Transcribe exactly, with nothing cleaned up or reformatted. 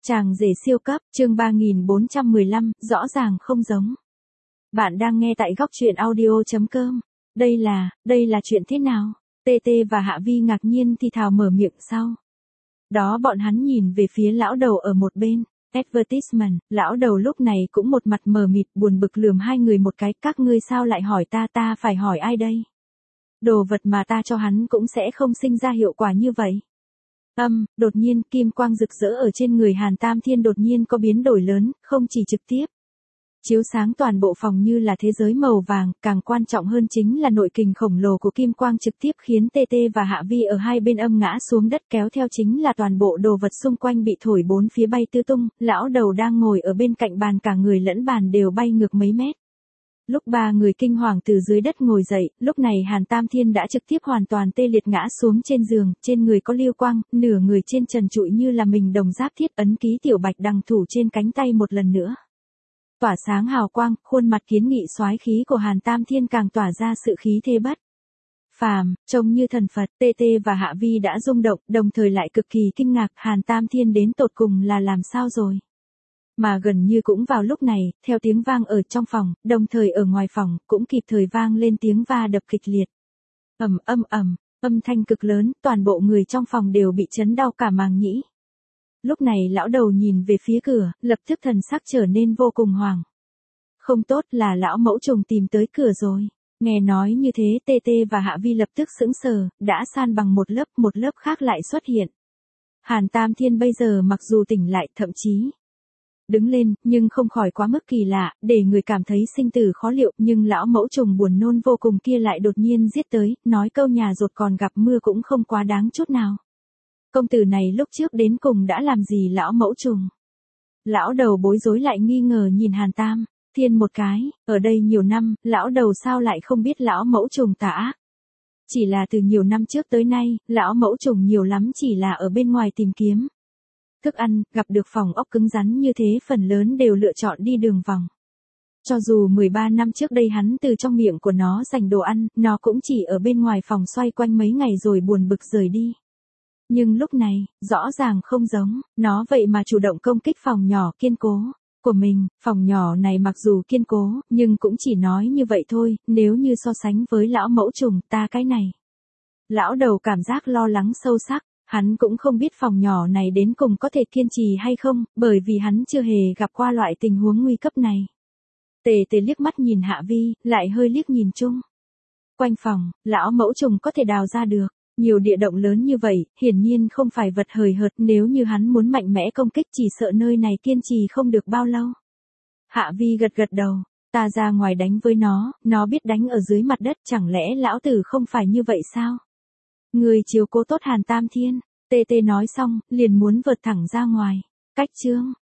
Chàng rể siêu cấp, chương ba nghìn bốn trăm mười lăm, rõ ràng không giống. Bạn đang nghe tại góc truyện audio chấm com. Đây là, đây là chuyện thế nào? tê tê và Hạ Vi ngạc nhiên thì thào mở miệng sau. Đó bọn hắn nhìn về phía lão đầu ở một bên. Advertisement, lão đầu lúc này cũng một mặt mờ mịt buồn bực lườm hai người một cái. Các ngươi sao lại hỏi ta, ta phải hỏi ai đây? Đồ vật mà ta cho hắn cũng sẽ không sinh ra hiệu quả như vậy. Âm, đột nhiên, kim quang rực rỡ ở trên người Hàn Tam Thiên đột nhiên có biến đổi lớn, không chỉ trực tiếp chiếu sáng toàn bộ phòng như là thế giới màu vàng, càng quan trọng hơn chính là nội kình khổng lồ của kim quang trực tiếp khiến tê tê và Hạ Vi ở hai bên âm ngã xuống đất, kéo theo chính là toàn bộ đồ vật xung quanh bị thổi bốn phía bay tứ tung. Lão đầu đang ngồi ở bên cạnh bàn, cả người lẫn bàn đều bay ngược mấy mét. Lúc ba người kinh hoàng từ dưới đất ngồi dậy, lúc này Hàn Tam Thiên đã trực tiếp hoàn toàn tê liệt ngã xuống trên giường, trên người có lưu quang, nửa người trên trần trụi như là mình đồng giáp thiết, ấn ký tiểu bạch đằng thủ trên cánh tay một lần nữa. Tỏa sáng hào quang, khuôn mặt kiến nghị soái khí của Hàn Tam Thiên càng tỏa ra sự khí thế bất phàm, trông như thần Phật. Tê tê và Hạ Vi đã rung động, đồng thời lại cực kỳ kinh ngạc, Hàn Tam Thiên đến tột cùng là làm sao rồi? Mà gần như cũng vào lúc này, theo tiếng vang ở trong phòng, đồng thời ở ngoài phòng, cũng kịp thời vang lên tiếng va đập kịch liệt. Ầm ầm ầm, âm thanh cực lớn, toàn bộ người trong phòng đều bị chấn đau cả màng nhĩ. Lúc này lão đầu nhìn về phía cửa, lập tức thần sắc trở nên vô cùng hoảng. Không tốt, là lão mẫu trùng tìm tới cửa rồi. Nghe nói như thế, tê tê và Hạ Vi lập tức sững sờ, đã san bằng một lớp, một lớp khác lại xuất hiện. Hàn Tam Thiên bây giờ mặc dù tỉnh lại, thậm chí đứng lên, nhưng không khỏi quá mức kỳ lạ, để người cảm thấy sinh tử khó liệu, nhưng lão mẫu trùng buồn nôn vô cùng kia lại đột nhiên giết tới, nói câu nhà rột còn gặp mưa cũng không quá đáng chút nào. Công tử này lúc trước đến cùng đã làm gì lão mẫu trùng? Lão đầu bối rối lại nghi ngờ nhìn Hàn Tam Thiên một cái, ở đây nhiều năm, lão đầu sao lại không biết lão mẫu trùng tà ác? Chỉ là từ nhiều năm trước tới nay, lão mẫu trùng nhiều lắm chỉ là ở bên ngoài tìm kiếm thức ăn, gặp được phòng ốc cứng rắn như thế phần lớn đều lựa chọn đi đường vòng. Cho dù mười ba năm trước đây hắn từ trong miệng của nó giành đồ ăn, nó cũng chỉ ở bên ngoài phòng xoay quanh mấy ngày rồi buồn bực rời đi. Nhưng lúc này, rõ ràng không giống, nó vậy mà chủ động công kích phòng nhỏ kiên cố của mình. Phòng nhỏ này mặc dù kiên cố, nhưng cũng chỉ nói như vậy thôi, nếu như so sánh với lão mẫu trùng, ta cái này. Lão đầu cảm giác lo lắng sâu sắc. Hắn cũng không biết phòng nhỏ này đến cùng có thể kiên trì hay không, bởi vì hắn chưa hề gặp qua loại tình huống nguy cấp này. Tề tề liếc mắt nhìn Hạ Vi, lại hơi liếc nhìn chung quanh phòng, lão mẫu trùng có thể đào ra được nhiều địa động lớn như vậy, hiển nhiên không phải vật hời hợt, nếu như hắn muốn mạnh mẽ công kích chỉ sợ nơi này kiên trì không được bao lâu. Hạ Vi gật gật đầu, ta ra ngoài đánh với nó, nó biết đánh ở dưới mặt đất, chẳng lẽ lão tử không phải như vậy sao? Người chiếu cố tốt Hàn Tam Thiên, tê tê nói xong, liền muốn vượt thẳng ra ngoài. Cách chương